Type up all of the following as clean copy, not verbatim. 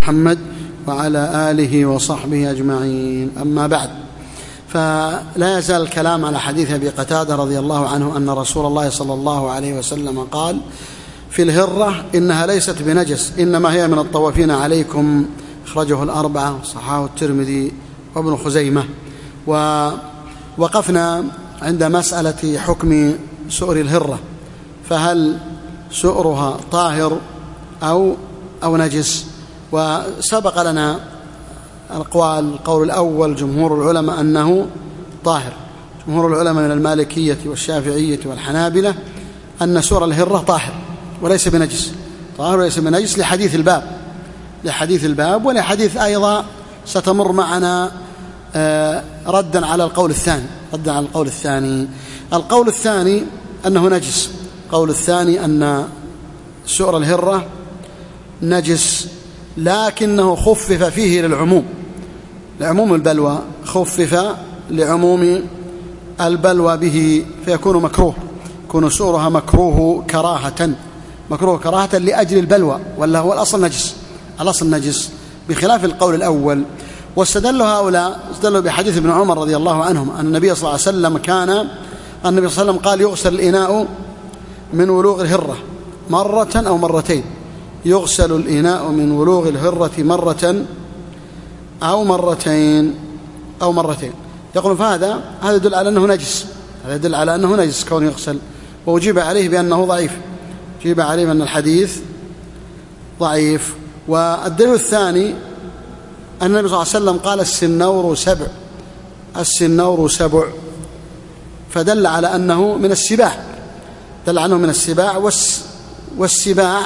محمد وعلى آله وصحبه أجمعين. أما بعد، فلا يزال الكلام على حديث أبي قتادة رضي الله عنه أن رسول الله صلى الله عليه وسلم قال في الهرة إنها ليست بنجس إنما هي من الطوافين عليكم، أخرجه الأربعة، صححه الترمذي وابن خزيمة. ووقفنا عند مسألة حكم سؤر الهرة، فهل سؤرها طاهر أو نجس؟ وسبق لنا القول الأول جمهور العلماء أنه طاهر، جمهور العلماء من المالكية والشافعية والحنابلة أن سؤر الهرة طاهر وليس بنجس، طاهر وليس بنجس لحديث الباب ولحديث أيضا ستمر معنا ردا على القول الثاني. القول الثاني أنه نجس، القول الثاني أن سؤر الهرة نجس، لكنه خفف فيه لعموم البلوى، خفف لعموم البلوى به، فيكون مكروه، يكون سؤرها مكروه كراهة لأجل البلوى، ولا هو الأصل نجس بخلاف القول الأول. واستدلوا هؤلاء بحديث ابن عمر رضي الله عنهم أن النبي صلى الله عليه وسلم قال يغسل الإناء من ولوغ الهرة مرة أو مرتين، يغسل الإناء من ولوغ الهرة مرة أو مرتين يقول فهذا يدل على أنه نجس، كون يغسل. وأجيب عليه بأنه ضعيف، أجيب عليه بأن الحديث ضعيف. والدليل الثاني أن النبي صلى الله عليه وسلم قال السنور سبع، فدل على أنه من السباع، والسباع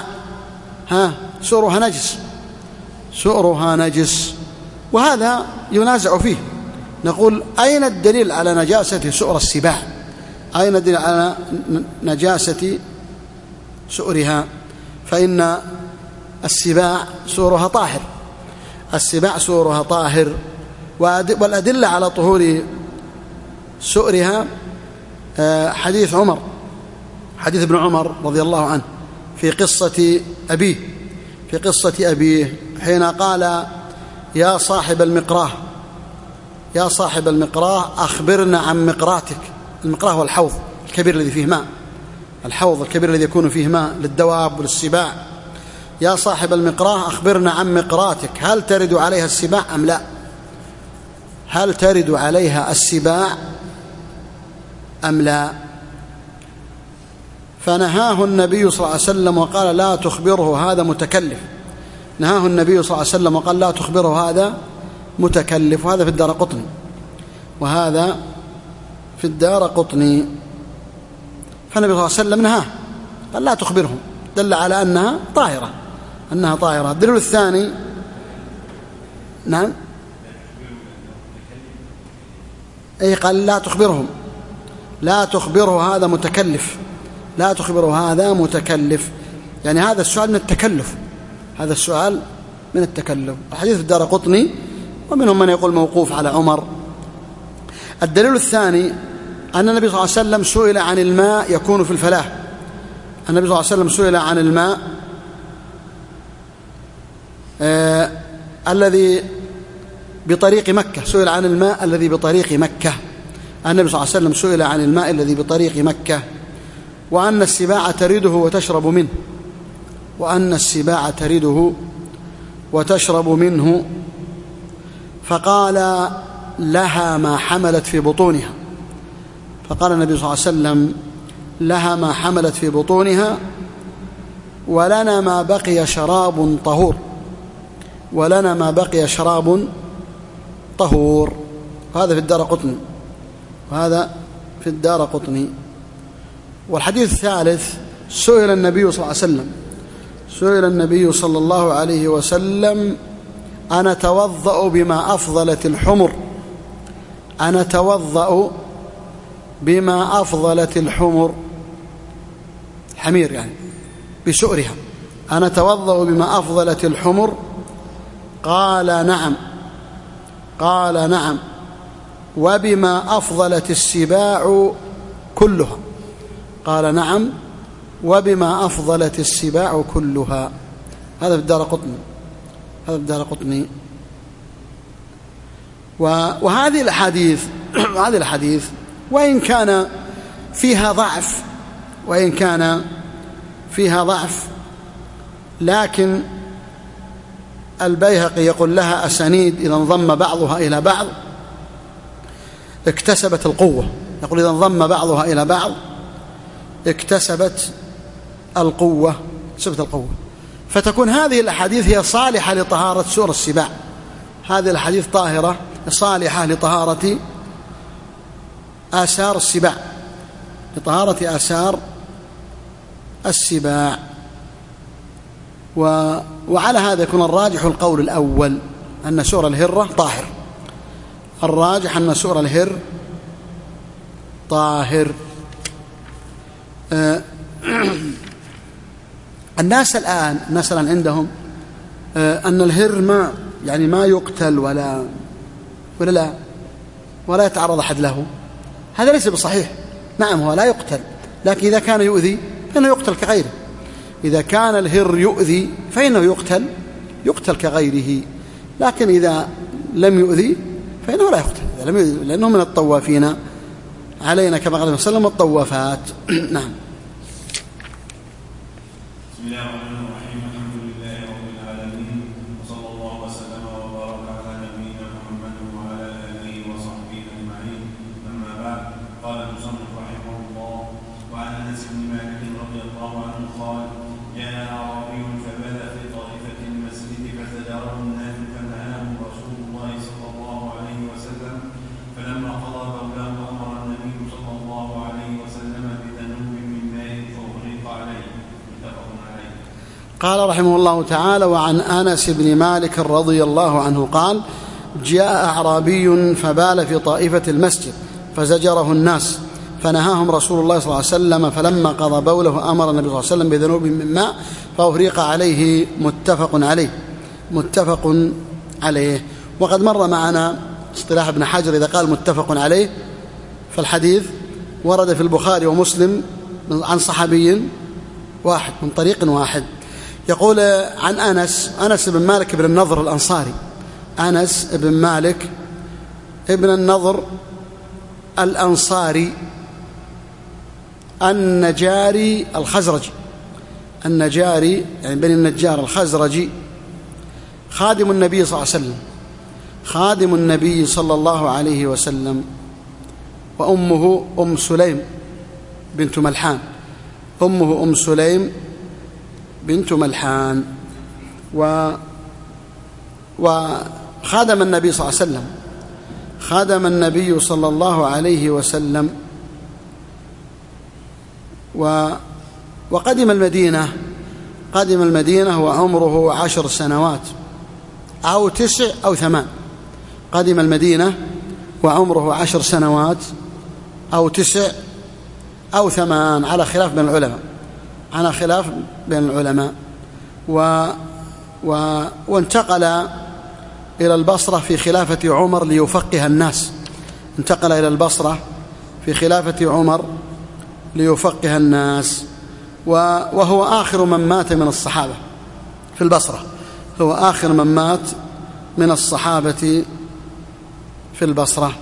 سؤرها نجس، وهذا ينازع فيه. نقول أين الدليل على نجاسة سؤر السباع؟ أين الدليل على نجاسة سؤرها؟ فإن السباع سؤرها طاهر، والأدلة على طهور سؤرها حديث ابن عمر رضي الله عنه في قصة أبيه حين قال يا صاحب المقراه أخبرنا عن مقراتك. المقراه هو الحوض الكبير الذي فيه ماء، الحوض الكبير الذي يكون فيه ماء للدواب وللسباع. يا صاحب المقراه أخبرنا عن مقراتك، هل ترد عليها السباع أم لا؟ هل ترد عليها السباع أم لا؟ فنهاه النبي صلى الله عليه وسلم وقال لا تخبره هذا متكلف. نهاه النبي صلى الله عليه وسلم وقال لا تخبره هذا متكلف، وهذا في الدارقطني. فالنبي صلى الله عليه وسلم نهاه قال لا تخبرهم، دل على أنها طاهرة. الدليل الثاني قال لا تخبره هذا متكلف، يعني هذا السؤال من التكلف. الحديث في الدارقطني، ومنهم من يقول موقوف على عمر. الدليل الثاني أن النبي صلى الله عليه وسلم سئل عن الماء يكون في الفلاة. النبي صلى الله عليه وسلم سئل عن الماء الذي بطريق مكة، النبي صلى الله عليه وسلم سئل عن الماء الذي بطريق مكة، وأن السباع ترده وتشرب منه، فقال لها ما حملت في بطونها. فقال النبي صلى الله عليه وسلم لها ما حملت في بطونها، ولنا ما بقي شراب طهور. هذا في الدارقطني. والحديث الثالث سئل النبي صلى الله عليه وسلم أنا أتوضأ بما أفضلت الحمر الحمير، يعني بسؤرها، أنا أتوضأ بما أفضلت الحمر؟ قال نعم وبما أفضلت السباع كلها. قال نعم وبما أفضلت السباع كلها. هذا في الدارقطني. هذا الدارقطني. وهذه الأحاديث هذه الأحاديث وإن كان فيها ضعف لكن البيهقي يقول لها أسانيد إذا انضم بعضها إلى بعض اكتسبت القوة. يقول إذا انضم بعضها إلى بعض اكتسبت القوة، فتكون هذه الأحاديث هي صالحة لطهارة سؤر السباع. هذه الأحاديث طاهرة صالحة لطهارة آثار السباع، لطهارة آثار السباع. وعلى هذا يكون الراجح القول الأول أن سؤر الهرة طاهر. الراجح أن سؤر الهر طاهر. الناس الآن عندهم أن الهر ما يقتل ولا يتعرض أحد له. هذا ليس بصحيح. نعم هو لا يقتل، لكن إذا كان يؤذي فإنه يقتل كغيره. إذا كان الهر يؤذي فإنه يقتل كغيره، لكن إذا لم يؤذي فإنه لا يقتل لأنه من الطوافين علينا كما قال صلى الله عليه وسلم الطوافات. نعم. بسم الله الرحمن الرحيم. الحمد لله رب العالمين، وصلى الله وسلم وبارك على نبينا محمد وعلى آله وصحبه أجمعين. أما بعد، قال المصنف رحمه الله: وعن أنس بن مالك رضي الله عنه قال: جاء أعرابي فبال في طائفة المسجد فزجره الناس فنهاه رسول الله صلى الله عليه وسلم، فلما قضى بوله أمر النبي صلى الله عليه وسلم بذنوب من ماء فأغرق عليه. قال رحمه الله تعالى: وعن أنس بن مالك رضي الله عنه قال: جاء أعرابي فبال في طائفة المسجد فزجره الناس فنهاهم رسول الله صلى الله عليه وسلم، فلما قضى بوله أمر النبي صلى الله عليه وسلم بذنوب من ماء فأغرق عليه. متفق عليه. وقد مر معنا اصطلاح ابن حجر إذا قال متفق عليه فالحديث ورد في البخاري ومسلم عن صحابي واحد من طريق واحد. يقول عن أنس بن مالك بن النضر الأنصاري. أنس بن مالك ابن النضر الأنصاري النجاري الخزرجي، النجاري يعني بني النجار الخزرجي، خادم النبي صلى الله عليه وسلم، خادم النبي صلى الله عليه وسلم. وأمه أم سليم بنت ملحان، أمه أم سليم بنت ملحان. وخادم النبي صلى الله عليه وسلم، خادم النبي صلى الله عليه وسلم. وقدم المدينة وعمره 10 سنوات أو 9 أو 8. قدم المدينة وعمره 10 سنوات أو 9 أو 8 على خلاف بين العلماء. وانتقل إلى البصرة في خلافة عمر ليفقه الناس. انتقل إلى البصرة في خلافة عمر ليفقه الناس. وهو آخر من مات من الصحابة في البصرة، هو آخر من مات من الصحابة في البصرة.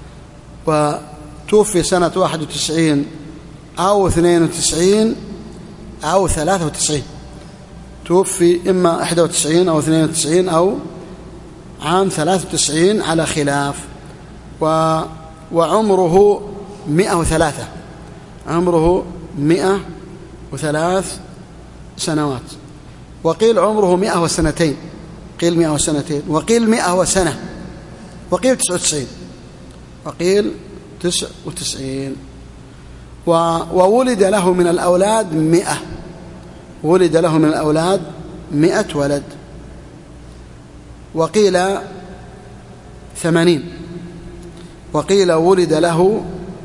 وتوفي سنة 91 أو 92 أو 93. توفي إما 91 أو 92 أو عام 93 على خلاف. وعمره 103، عمره 103 سنوات. وقيل عمره 102، قيل 102، وقيل 100 سنة، وقيل 99، وقيل 99. وولد له من الأولاد 100، ولد له من الأولاد 100 ولد. وقيل 80، وقيل ولد له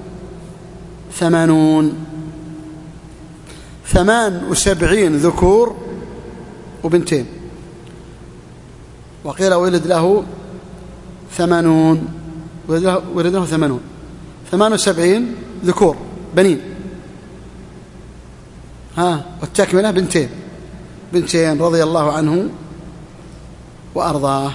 78 ذكور وبنتين. وقيل ولد له 78 ذكور بنين، والتكملة بنتين رضي الله عنه وأرضاه.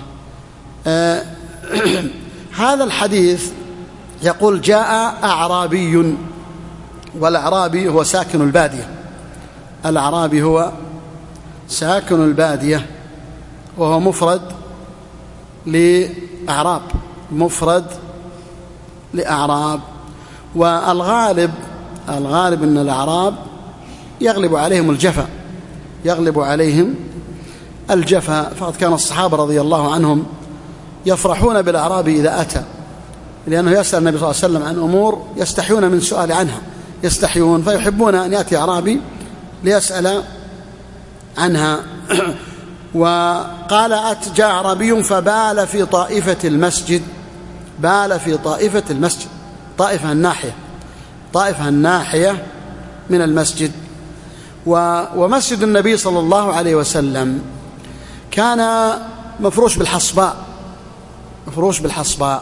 هذا الحديث يقول جاء أعرابي، والأعرابي هو ساكن البادية. الأعرابي هو ساكن البادية، وهو مفرد لأعراب، مفرد لأعراب. والغالب أن الأعراب يغلب عليهم الجفا، يغلب عليهم الجفا. فقد كان الصحابة رضي الله عنهم يفرحون بالأعرابي إذا أتى، لأنه يسأل النبي صلى الله عليه وسلم عن أمور يستحيون من سؤال عنها، يستحيون، فيحبون أن يأتي أعرابي ليسأل عنها. وقال جاء أعرابي فبال في طائفة المسجد، بال في طائفة المسجد، طائفة الناحية، طائفة الناحية من المسجد. ومسجد النبي صلى الله عليه وسلم كان مفروش بالحصباء، مفروش بالحصباء،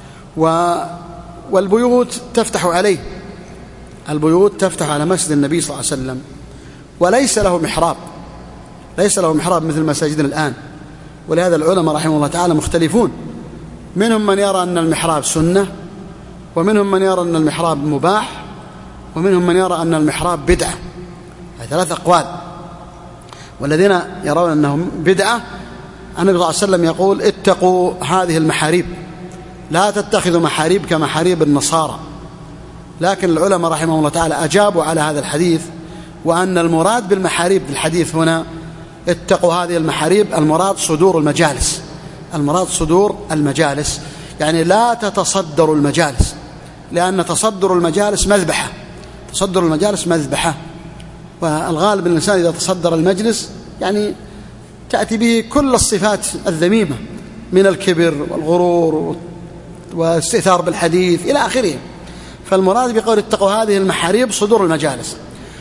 والبيوت تفتح عليه، البيوت تفتح على مسجد النبي صلى الله عليه وسلم، وليس له محراب، ليس له محراب مثل مساجدنا الآن. ولهذا العلماء رحمه الله تعالى مختلفون، منهم من يرى أن المحراب سنة، ومنهم من يرى أن المحراب مباح، ومنهم من يرى أن المحراب بدعة. هذه 3 أقوال. والذين يرون أنهم بدعة، النبي صلى الله عليه وسلم يقول اتقوا هذه المحاريب، لا تتخذوا محاريب كمحاريب النصارى. لكن العلماء رحمه الله تعالى أجابوا على هذا الحديث، وأن المراد بالمحاريب في الحديث هنا اتقوا هذه المحاريب، المراد صدور المجالس، المراد صدور المجالس، يعني لا تتصدروا المجالس، لأن تصدر المجالس مذبحة، تصدر المجالس مذبحة. والغالب الإنسان إذا تصدر المجلس يعني تأتي به كل الصفات الذميمة من الكبر والغرور والاستئثار بالحديث إلى آخره. فالمراد بقول اتقوا هذه المحاريب صدور المجالس.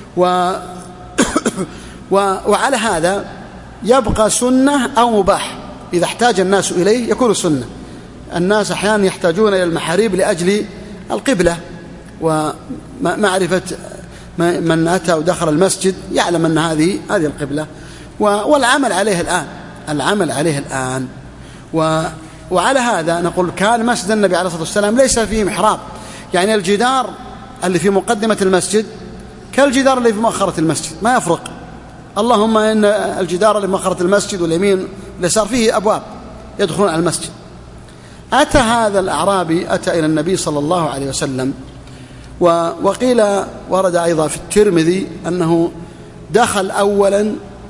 وعلى هذا يبقى سنة أو مباح، إذا احتاج الناس إليه يكون سنة. الناس أحيانا يحتاجون إلى المحاريب لأجل القبلة، ومعرفة من أتى ودخل المسجد يعلم أن هذه القبلة، والعمل عليه الآن، العمل عليه الآن. وعلى هذا نقول كان مسجد النبي عليه الصلاة والسلام ليس فيه محراب، يعني الجدار اللي في مقدمة المسجد كالجدار اللي في مؤخرة المسجد، ما يفرق. اللهم إن الجدار اللي في مؤخرة المسجد واليمين واليسار فيه أبواب يدخلون على المسجد. أتى هذا الأعرابي، أتى إلى النبي صلى الله عليه وسلم، وقيل ورد أيضا في الترمذي أنه دخل أولا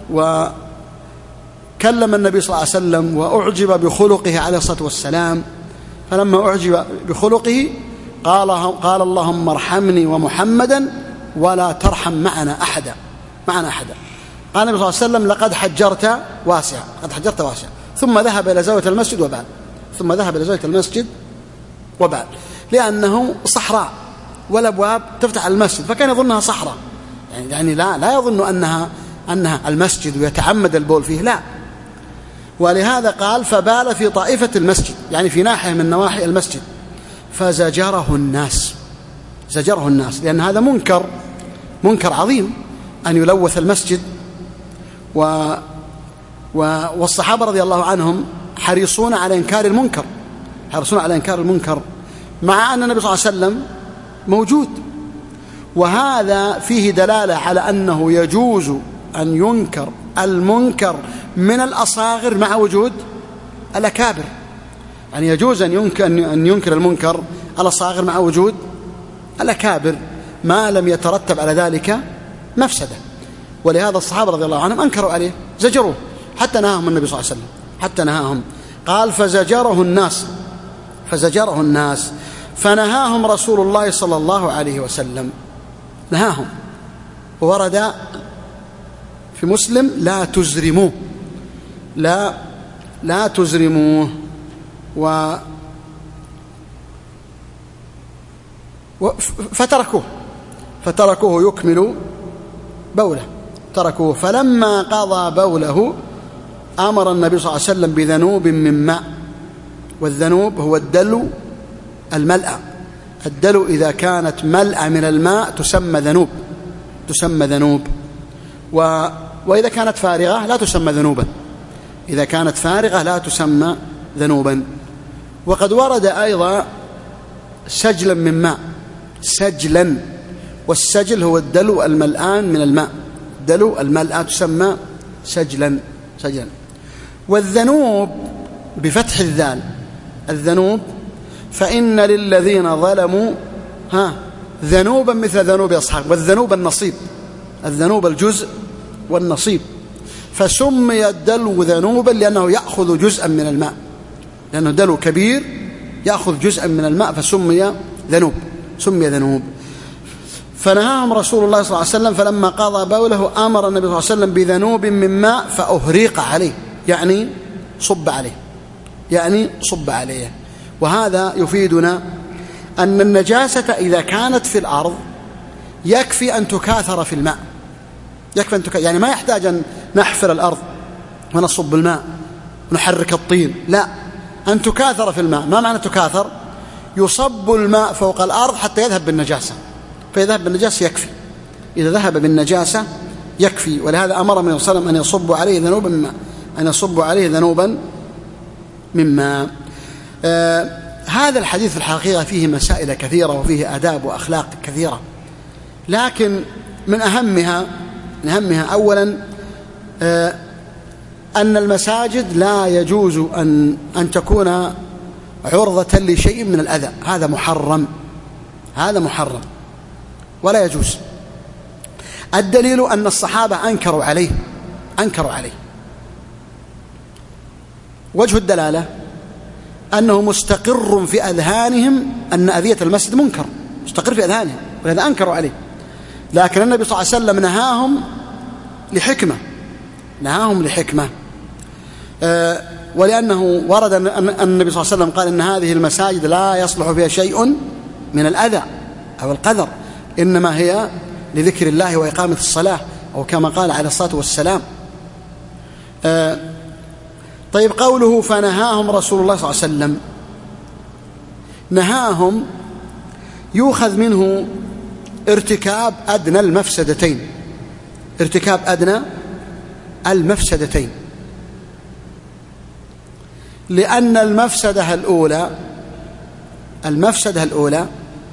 وكلم النبي صلى الله عليه وسلم وأعجب بخلقه عليه الصلاة والسلام، فلما أعجب بخلقه قال اللهم ارحمني ومحمدا ولا ترحم معنا أحدا. قال النبي صلى الله عليه وسلم لقد حجرت واسعا، قد حجرت واسعا. ثم ذهب إلى زاوية المسجد وبعد، ثم ذهب إلى زاوية المسجد وبعد، لأنه صحراء والأبواب تفتح على المسجد، فكان يظنها صحراء، يعني لا يظن أنها المسجد ويتعمد البول فيه، لا. ولهذا قال فبال في طائفة المسجد، يعني في ناحية من نواحي المسجد، فزجره الناس، زجره الناس، لأن هذا منكر عظيم أن يلوث المسجد. والصحابة رضي الله عنهم حريصون على إنكار المنكر، حريصون على إنكار المنكر، مع أن النبي صلى الله عليه وسلم موجود. وهذا فيه دلالة على أنه يجوز أن ينكر المنكر من الأصاغر مع وجود الأكابر، يعني يجوز أن ينكر المنكر الأصاغر مع وجود الأكابر ما لم يترتب على ذلك مفسدة. ولهذا الصحابة رضي الله عنهم أنكروا عليه، زجروه، حتى نهاهم النبي صلى الله عليه وسلم، حتى نهاهم. قال فزجره الناس فنهاهم رسول الله صلى الله عليه وسلم، نهاهم. وورد في مسلم لا تزرموه، لا تزرموه. فتركوه يكمل بوله، تركوه. فلما قضى بوله أمر النبي صلى الله عليه وسلم بذنوب من ماء، والذنوب هو الدلو الملأ، الدلو إذا كانت ملأ من الماء تسمى ذنوب، وإذا كانت فارغة لا تسمى ذنوبا. إذا كانت فارغة لا تسمى ذنوبا. وقد ورد أيضا سجلا من ماء، سجلا، والسجل هو الدلو الملآن من الماء، دلو الملآ تسمى سجلا. والذنوب بفتح الذال، الذنوب، فإن للذين ظلموا ذنوبا مثل ذنوب أصحاب، والذنوب النصيب، الذنوب الجزء والنصيب، فسمي الدلو ذنوبا لأنه يأخذ جزءا من الماء، لأنه دلو كبير يأخذ جزءا من الماء فسمي ذنوب، سمي ذنوب. فنهاهم رسول الله صلى الله عليه وسلم فلما قضى بوله أمر النبي صلى الله عليه وسلم بذنوب من ماء فأهريق عليه، يعني صب عليه، يعني صب عليه. وهذا يفيدنا أن النجاسة إذا كانت في الأرض يكفي أن تكاثر في الماء، يكفي أن يعني ما يحتاج أن نحفر الأرض ونصب الماء ونحرك الطين، لا، أن تكاثر في الماء. ما معنى تكاثر؟ يصب الماء فوق الأرض حتى يذهب بالنجاسة، فيذهب بالنجاسة يكفي، إذا ذهب بالنجاسة يكفي. ولهذا أمر من وسلم أن يصب عليه ذنوبا من ماء، أن يصب عليه ذنوبا من ماء. هذا الحديث في الحقيقة فيه مسائل كثيرة وفيه آداب وأخلاق كثيرة، لكن من أهمها أولا أن المساجد لا يجوز أن تكون عرضة لشيء من الأذى، هذا محرم، هذا محرم ولا يجوز. الدليل أن الصحابة أنكروا عليه. وجه الدلالة أنه مستقر في أذهانهم أن أذية المسجد منكر، مستقر في أذهانهم، ولهذا أنكروا عليه. لكن النبي صلى الله عليه وسلم نهاهم لحكمة، ولأنه ورد أن النبي صلى الله عليه وسلم قال إن هذه المساجد لا يصلح فيها شيء من الأذى أو القذر، إنما هي لذكر الله وإقامة الصلاة، أو كما قال عليه الصلاة والسلام. طيب، قوله فنهاهم رسول الله صلى الله عليه وسلم، نهاهم يؤخذ منه ارتكاب أدنى المفسدتين، ارتكاب أدنى المفسدتين، لأن المفسدة الأولى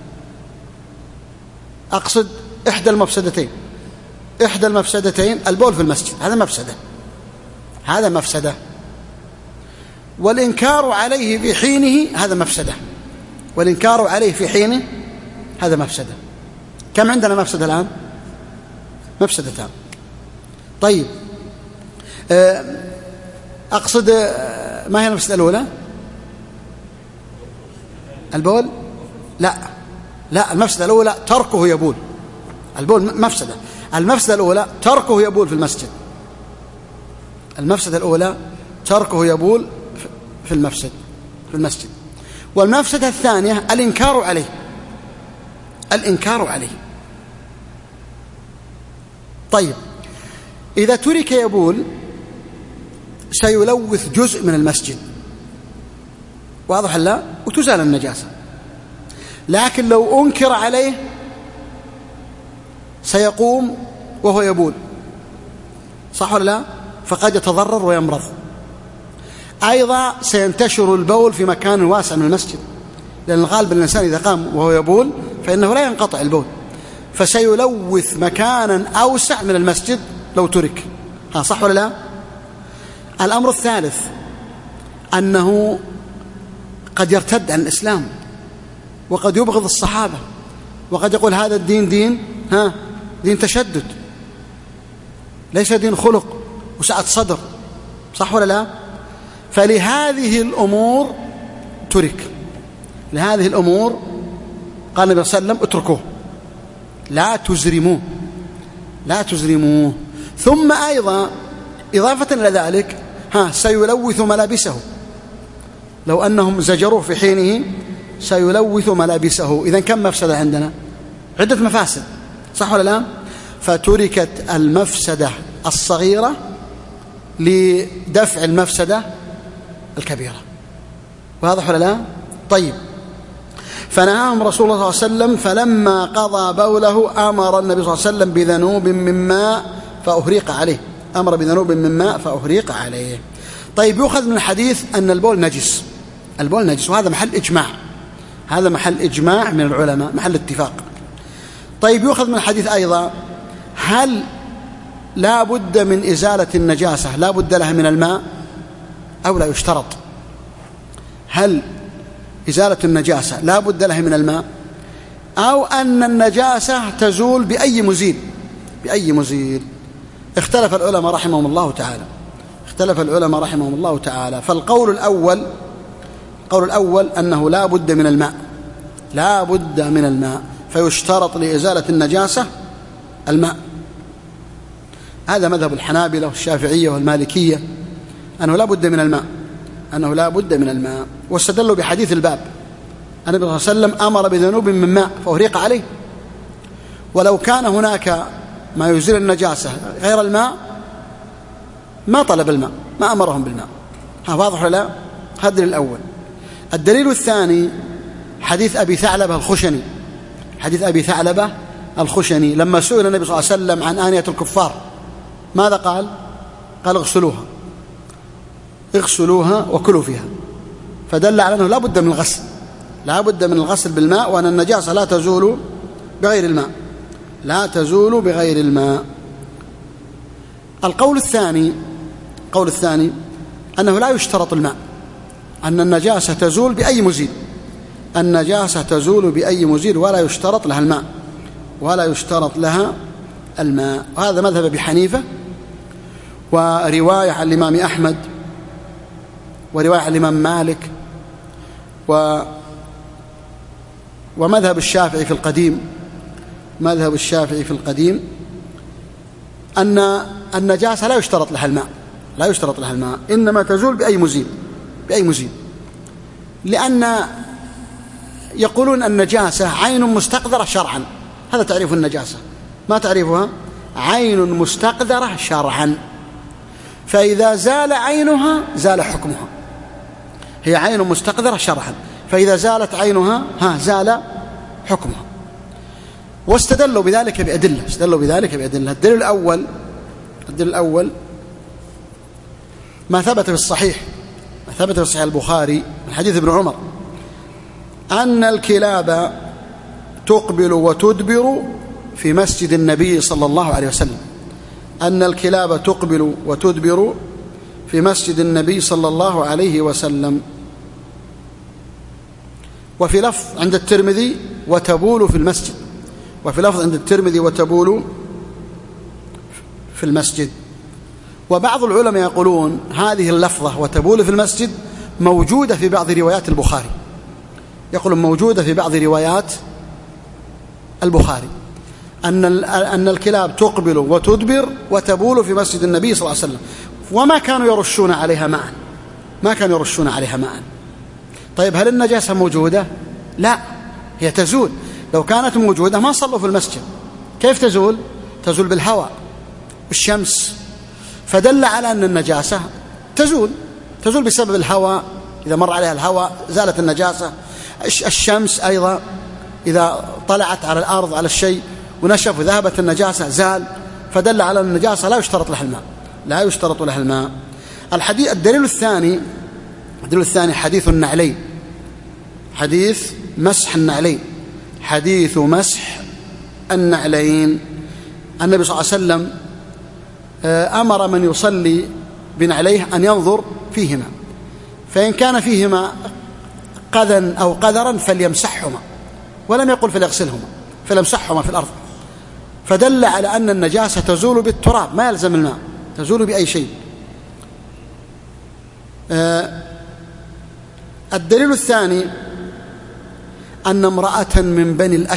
أقصد إحدى المفسدتين البول في المسجد، هذا مفسدة، والإنكار عليه في حينه هذا مفسدة، كم عندنا مفسدة الآن؟ مفسدتان. طيب، أقصد ما هي المفسدة الأولى؟ البول؟ لا، المفسدة الأولى تركه يبول، البول مفسدة، المفسدة الأولى تركه يبول في المسجد، المفسدة الأولى تركه يبول في المسجد. والمفسدة الثانية الإنكار عليه. طيب، إذا ترك يبول سيلوث جزء من المسجد، واضح لا؟ وتزال النجاسة. لكن لو أنكر عليه سيقوم وهو يبول، صح ولا لا؟ فقد يتضرر ويمرض. أيضا سينتشر البول في مكان واسع من المسجد، لأن الغالب الإنسان إذا قام وهو يبول فإنه لا ينقطع البول، فسيلوث مكانا أوسع من المسجد لو ترك، صح ولا لا؟ الأمر الثالث أنه قد يرتد عن الإسلام، وقد يبغض الصحابة، وقد يقول هذا الدين دين تشدد، ليس دين خلق وسعة صدر، صح ولا لا؟ فلهذه الأمور ترك، لهذه الأمور قال النبي صلى الله عليه وسلم اتركوه، لا تزرموه. ثم أيضا إضافة إلى ذلك سيلوث ملابسه، لو أنهم زجروه في حينه سيلوث ملابسه. إذن كم مفسدة عندنا؟ عدة مفاسد، صح ولا لا؟ فتركت المفسدة الصغيرة لدفع المفسدة الكبيرة، واضح ولا لا؟ طيب، فنهاهم رسول الله صلى الله عليه وسلم فلما قضى بوله أمر النبي صلى الله عليه وسلم بذنوب من ماء فأهريق عليه، أمر بذنوب من ماء فأهريق عليه. طيب يؤخذ من الحديث أن البول نجس، البول نجس، وهذا محل إجماع، هذا محل إجماع من العلماء، محل اتفاق. طيب يؤخذ من الحديث أيضا هل لا بد من إزالة النجاسة لا بد لها من الماء أو لا يشترط؟ هل إزالة النجاسة لا بد لها من الماء أو أن النجاسة تزول بأي مزيل؟ بأي مزيل؟ اختلف العلماء رحمهم الله تعالى، اختلف العلماء رحمهم الله تعالى. فالقول الأول أنه لا بد من الماء، لا بد من الماء، فيشترط لإزالة النجاسة الماء. هذا مذهب الحنابلة والشافعية والمالكية، أنه لا بد من الماء، أنه لا بد من الماء، واستدلوا بحديث الباب. النبي صلى الله عليه وسلم أمر بذنوب من ماء فأهريق عليه، ولو كان هناك ما يزيل النجاسة غير الماء ما طلب الماء، ما أمرهم بالماء. ها واضح ولا لا؟ هذا الدليل الأول. الدليل الثاني حديث أبي ثعلبة الخشني، حديث أبي ثعلبة الخشني لما سئل النبي صلى الله عليه وسلم عن آنية الكفار ماذا قال؟ قال اغسلوها، اغسلوها وكلوا فيها، فدل على أنه لا بد من الغسل، لا بد من الغسل بالماء، وأن النجاسة لا تزول بغير الماء، لا تزول بغير الماء. القول الثاني أنه لا يشترط الماء، أن النجاسة تزول بأي مزيل، النجاسة تزول بأي مزيل ولا يشترط لها الماء، ولا يشترط لها الماء. وهذا مذهب أبي حنيفة، ورواية عن الإمام أحمد، ورواية عن الإمام مالك، ومذهب الشافعي في القديم، مذهب الشافعي في القديم أن النجاسة لا يشترط لها الماء، لا يشترط لها الماء، إنما تزول بأي مزيل، بأي مزيل، لأن يقولون النجاسة عين مستقذرة شرعا، هذا تعريف النجاسة، ما تعريفها؟ عين مستقذرة شرعا، فإذا زال عينها زال حكمها، هي عين مستقذرة شرعا، فإذا زالت عينها زال حكمها. واستدلوا بذلك بأدلة، استدلوا بذلك بأدلة. الدليل الأول ما ثبت في الصحيح، ما ثبت في صحيح البخاري من حديث ابن عمر أن الكلاب تقبل وتدبر في مسجد النبي صلى الله عليه وسلم، أن الكلاب تقبل وتدبر في مسجد النبي صلى الله عليه وسلم. وفي لفظ عند الترمذي وتبول في المسجد، وفي لفظ عند الترمذي وتبول في المسجد. وبعض العلماء يقولون هذه اللفظة وتبول في المسجد موجودة في بعض روايات البخاري، يقولون موجودة في بعض روايات البخاري أن الكلاب تقبل وتدبر وتبول في مسجد النبي صلى الله عليه وسلم، وما كانوا يرشون عليها ماء، ما كانوا يرشون عليها ماء. طيب هل النجاسة موجودة؟ لا، هي تزول. لو كانت موجودة ما صلوا في المسجد. كيف تزول؟ تزول بالهواء، بالشمس، فدل على أن النجاسة تزول بسبب الهواء، إذا مر عليها الهواء زالت النجاسة. الشمس أيضا إذا طلعت على الأرض على الشيء ونشف وذهبت النجاسة زال، فدل على أن النجاسة لا يشترط لها الماء، لا يشترط لها الماء. الدليل الثاني حديث النعلين، حديث مسح النعلين، حديث مسح النعلين. النبي صلى الله عليه وسلم أمر من يصلي بنعليه أن ينظر فيهما، فإن كان فيهما قذى أو قذرا فليمسحهما، ولم يقل فليغسلهما، فليمسحهما في الأرض، فدل على أن النجاسة تزول بالتراب، ما يلزم الماء، تزول بأي شيء. الدليل الثاني أن امرأة من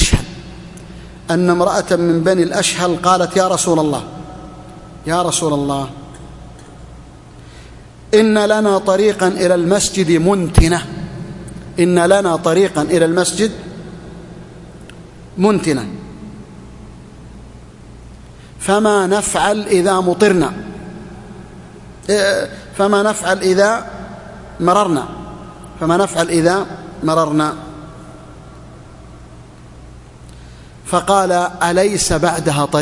بني الأشهل قالت يا رسول الله إن لنا طريقا إلى المسجد منتنة، إن لنا طريقا إلى المسجد منتنة، فما نفعل إذا مطرنا، فما نفعل إذا مررنا، فقال أليس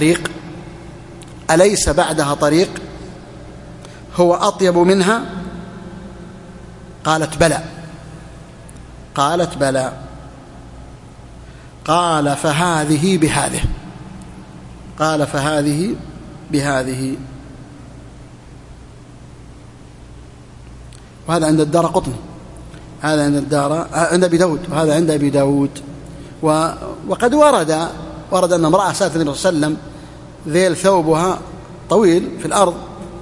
بعدها طريق هو أطيب منها قالت بلى. قالت بلى. قال فهذه بهذه. قال فهذه بهذه. وهذا عند الدارقطني، هذا عند أبي داود، وهذا عند أبي داود. وقد ورد أن امرأة سألت النبي صلى الله عليه وسلم ذيل ثوبها طويل في الأرض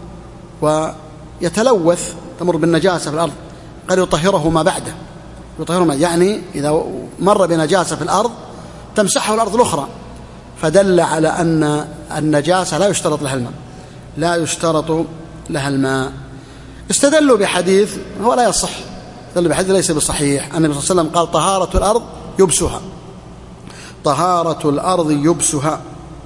ويتلوث، تمر بالنجاسة في الأرض، قال يطهره ما بعده، يعني إذا مر بنجاسة في الأرض تمسحه الأرض الأخرى، فدل على أن النجاسة لا يشترط لها الماء، لا يشترط لها الماء. استدلوا بحديث هو لا يصح، استدلوا بحديث ليس بصحيح. النبي صلى الله عليه وسلم قال طهارة الأرض يبسها، طهارة الأرض يبسها،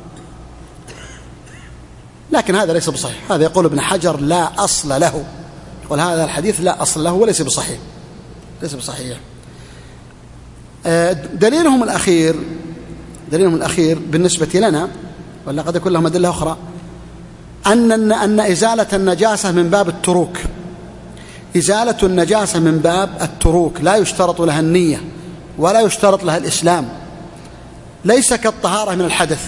لكن هذا ليس بصحيح. هذا يقول ابن حجر لا أصل له، يقول هذا الحديث لا أصل له وليس بصحيح، ليس بصحيح. دليلهم الأخير بالنسبة لنا، ولا قد يكون لهم أدلة أخرى، أن إزالة النجاسة من باب التروك، إزالة النجاسة من باب التروك، لا يشترط لها النية ولا يشترط لها الإسلام، ليس كالطهارة من الحدث،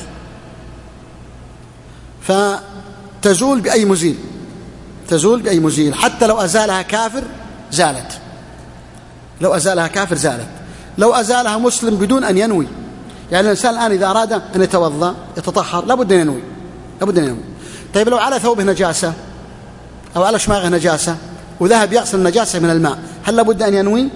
فتزول بأي مزيل، تزول بأي مزيل، حتى لو أزالها كافر زالت، لو أزالها كافر زالت، لو أزالها مسلم بدون أن ينوي. يعني الإنسان الآن إذا أراد أن يتوضأ يتطهر لابد أن ينوي، لابد أن ينوي. طيب لو على ثوبه نجاسة أو على شماغه نجاسة وذهب يغسل النجاسة من الماء، هل لابد أن ينوي؟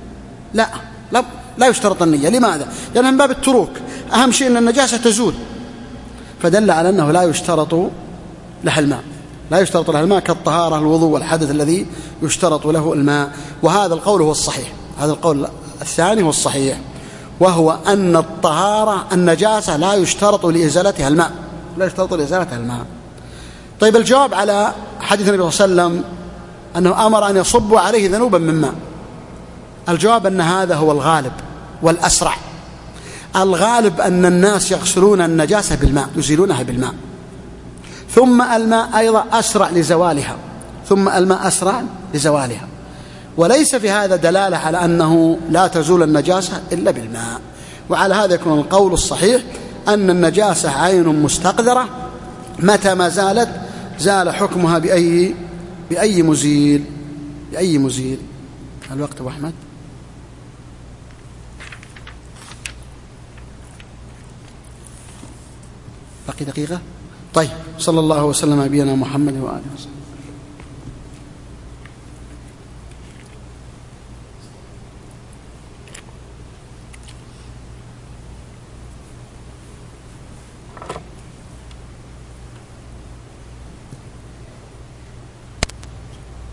لا يشترط النية. لماذا؟ لأنها من باب التروك، أهم شيء أن النجاسة تزول، فدل على أنه لا يشترط لها الماء، لا يشترط لها الماء كالطهارة الوضوء والحدث الذي يشترط له الماء. وهذا القول هو الصحيح، هذا القول الثاني هو الصحيح، وهو أن الطهارة النجاسة لا يشترط لإزالتها الماء، لا يشترط لإزالتها الماء. طيب الجواب على حديث النبي صلى الله عليه وسلم أنه أمر أن يصبوا عليه ذنوبا من ماء، الجواب أن هذا هو الغالب والأسرع. الغالب أن الناس يغسلون النجاسة بالماء، يزيلونها بالماء، ثم الماء أيضا أسرع لزوالها، ثم الماء أسرع لزوالها، وليس في هذا دلالة على أنه لا تزول النجاسة إلا بالماء. وعلى هذا يكون القول الصحيح أن النجاسة عين مستقذرة، متى ما زالت زال حكمها بأي مزيل. الوقت أبو أحمد بقي دقيقة. طيب، صلى الله وسلم على نبينا محمد وآله وسلم.